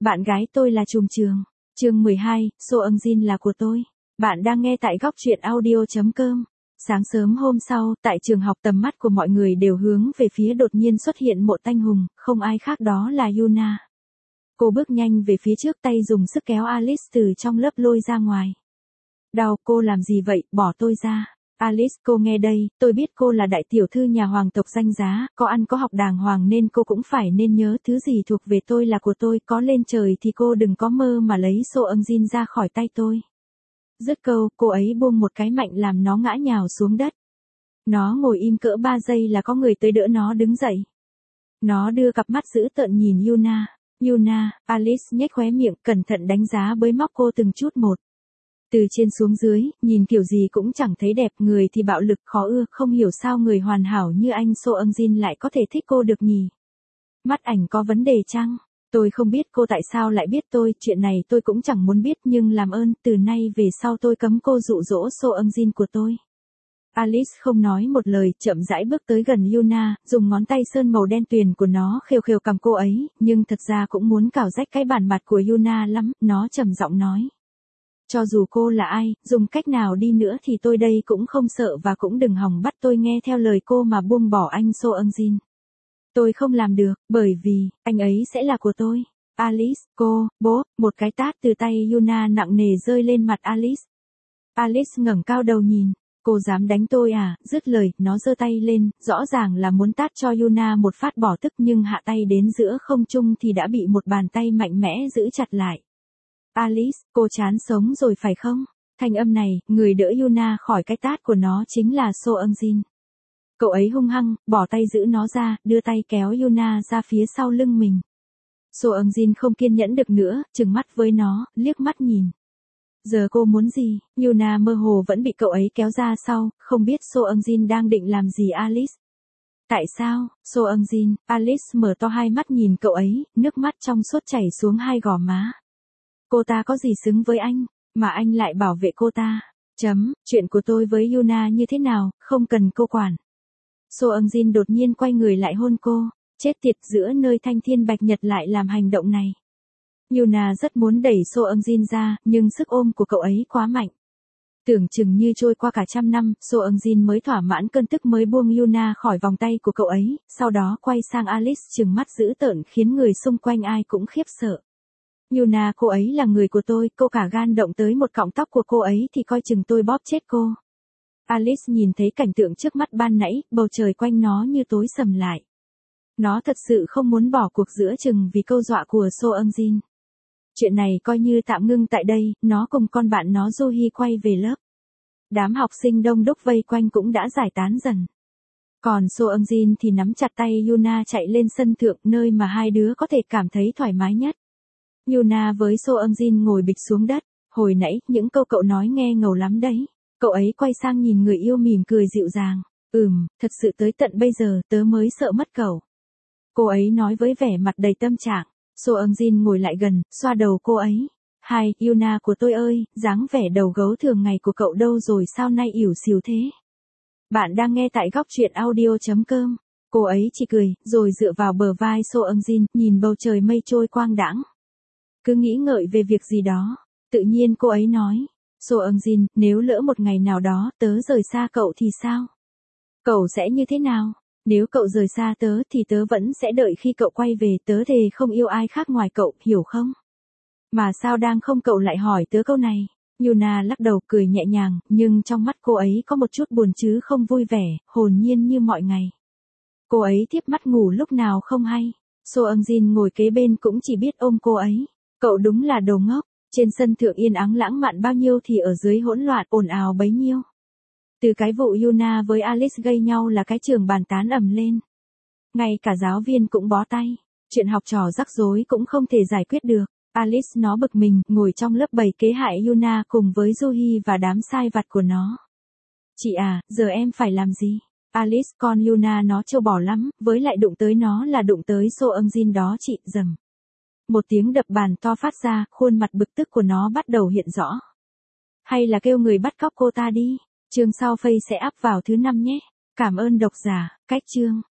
Bạn gái tôi là trùm trường. Chương 12, So Eun Jin là của tôi. Bạn đang nghe tại góc truyện audio.com. Sáng sớm hôm sau, tại trường học tầm mắt của mọi người đều hướng về phía đột nhiên xuất hiện Mộ Tanh Hùng, không ai khác đó là Yuna. Cô bước nhanh về phía trước, tay dùng sức kéo Alice từ trong lớp lôi ra ngoài. Đau, cô làm gì vậy, bỏ tôi ra. Alice, cô nghe đây, tôi biết cô là đại tiểu thư nhà hoàng tộc danh giá, có ăn có học đàng hoàng nên cô cũng phải nên nhớ thứ gì thuộc về tôi là của tôi, có lên trời thì cô đừng có mơ mà lấy So Eun Jin ra khỏi tay tôi. Dứt câu, cô ấy buông một cái mạnh làm nó ngã nhào xuống đất. Nó ngồi im cỡ 3 giây là có người tới đỡ nó đứng dậy. Nó đưa cặp mắt dữ tợn nhìn Yuna. Yuna, Alice nhếch khóe miệng, cẩn thận đánh giá bới móc cô từng chút một. Từ trên xuống dưới, nhìn kiểu gì cũng chẳng thấy đẹp, người thì bạo lực khó ưa, không hiểu sao người hoàn hảo như anh So Eun Jin lại có thể thích cô được nhỉ. Mắt ảnh có vấn đề chăng? Tôi không biết cô tại sao lại biết tôi, chuyện này tôi cũng chẳng muốn biết, nhưng làm ơn, từ nay về sau tôi cấm cô dụ dỗ So Eun Jin của tôi. Alice không nói một lời, chậm rãi bước tới gần Yuna, dùng ngón tay sơn màu đen tuyền của nó khều khều cằm cô ấy, nhưng thật ra cũng muốn cào rách cái bản mặt của Yuna lắm, nó trầm giọng nói. Cho dù cô là ai, dùng cách nào đi nữa thì tôi đây cũng không sợ, và cũng đừng hòng bắt tôi nghe theo lời cô mà buông bỏ anh So Eun Jin. Tôi không làm được, bởi vì, anh ấy sẽ là của tôi. Alice, bố, một cái tát từ tay Yuna nặng nề rơi lên mặt Alice. Alice ngẩng cao đầu nhìn. Cô dám đánh tôi à? Dứt lời, nó giơ tay lên, rõ ràng là muốn tát cho Yuna một phát bỏ tức, nhưng hạ tay đến giữa không trung thì đã bị một bàn tay mạnh mẽ giữ chặt lại. Alice, cô chán sống rồi phải không? Thanh âm này, người đỡ Yuna khỏi cái tát của nó chính là So Eun Jin. Cậu ấy hung hăng, bỏ tay giữ nó ra, đưa tay kéo Yuna ra phía sau lưng mình. So Eun Jin không kiên nhẫn được nữa, trừng mắt với nó, liếc mắt nhìn. Giờ cô muốn gì? Yuna mơ hồ vẫn bị cậu ấy kéo ra sau, không biết So Eun Jin đang định làm gì Alice. Tại sao? So Eun Jin, Alice mở to hai mắt nhìn cậu ấy, nước mắt trong suốt chảy xuống hai gò má. Cô ta có gì xứng với anh, mà anh lại bảo vệ cô ta? Chuyện của tôi với Yuna như thế nào, không cần cô quản. So Eun Jin đột nhiên quay người lại hôn cô, chết tiệt, giữa nơi thanh thiên bạch nhật lại làm hành động này. Yuna rất muốn đẩy So Eun Jin ra, nhưng sức ôm của cậu ấy quá mạnh. Tưởng chừng như trôi qua cả trăm năm, So Eun Jin mới thỏa mãn cơn tức mới buông Yuna khỏi vòng tay của cậu ấy, sau đó quay sang Alice trừng mắt dữ tợn khiến người xung quanh ai cũng khiếp sợ. Yuna, cô ấy là người của tôi, cô cả gan động tới một cọng tóc của cô ấy thì coi chừng tôi bóp chết cô. Alice nhìn thấy cảnh tượng trước mắt ban nãy, bầu trời quanh nó như tối sầm lại. Nó thật sự không muốn bỏ cuộc giữa chừng vì câu dọa của So Eun Jin. Chuyện này coi như tạm ngưng tại đây, nó cùng con bạn nó Juhi quay về lớp. Đám học sinh đông đúc vây quanh cũng đã giải tán dần. Còn So Eun Jin thì nắm chặt tay Yuna chạy lên sân thượng, nơi mà hai đứa có thể cảm thấy thoải mái nhất. Yuna với So Eun Jin ngồi bịch xuống đất. Hồi nãy, những câu cậu nói nghe ngầu lắm đấy. Cậu ấy quay sang nhìn người yêu mỉm cười dịu dàng. Thật sự tới tận bây giờ tớ mới sợ mất cậu. Cô ấy nói với vẻ mặt đầy tâm trạng. So Eun Jin ngồi lại gần, xoa đầu cô ấy. Hai, Yuna của tôi ơi, dáng vẻ đầu gấu thường ngày của cậu đâu rồi, sao nay ỉu xìu thế? Bạn đang nghe tại góc truyện audio.com. Cô ấy chỉ cười, rồi dựa vào bờ vai So Eun Jin, nhìn bầu trời mây trôi quang đãng. Cứ nghĩ ngợi về việc gì đó, tự nhiên cô ấy nói. So Eun Jin, nếu lỡ một ngày nào đó tớ rời xa cậu thì sao? Cậu sẽ như thế nào? Nếu cậu rời xa tớ thì tớ vẫn sẽ đợi khi cậu quay về, tớ thề không yêu ai khác ngoài cậu, hiểu không? Mà sao đang không cậu lại hỏi tớ câu này? Yuna lắc đầu cười nhẹ nhàng, nhưng trong mắt cô ấy có một chút buồn chứ không vui vẻ, hồn nhiên như mọi ngày. Cô ấy thiếp mắt ngủ lúc nào không hay. So Eun Jin ngồi kế bên cũng chỉ biết ôm cô ấy. Cậu đúng là đồ ngốc. Trên sân thượng yên ắng lãng mạn bao nhiêu thì ở dưới hỗn loạn ồn ào bấy nhiêu. Từ cái vụ Yuna với Alice gây nhau là cái trường bàn tán ầm lên. Ngay cả giáo viên cũng bó tay. Chuyện học trò rắc rối cũng không thể giải quyết được. Alice nó bực mình, ngồi trong lớp bày kế hại Yuna cùng với Juhi và đám sai vặt của nó. Chị à, giờ em phải làm gì? Alice, con Yuna nó trâu bò lắm, với lại đụng tới nó là đụng tới So Eun Jin đó chị, rầm. Một tiếng đập bàn to phát ra, khuôn mặt bực tức của nó bắt đầu hiện rõ. Hay là kêu người bắt cóc cô ta đi. Chương sau Phây sẽ up vào thứ 5 nhé. Cảm ơn độc giả, cách chương.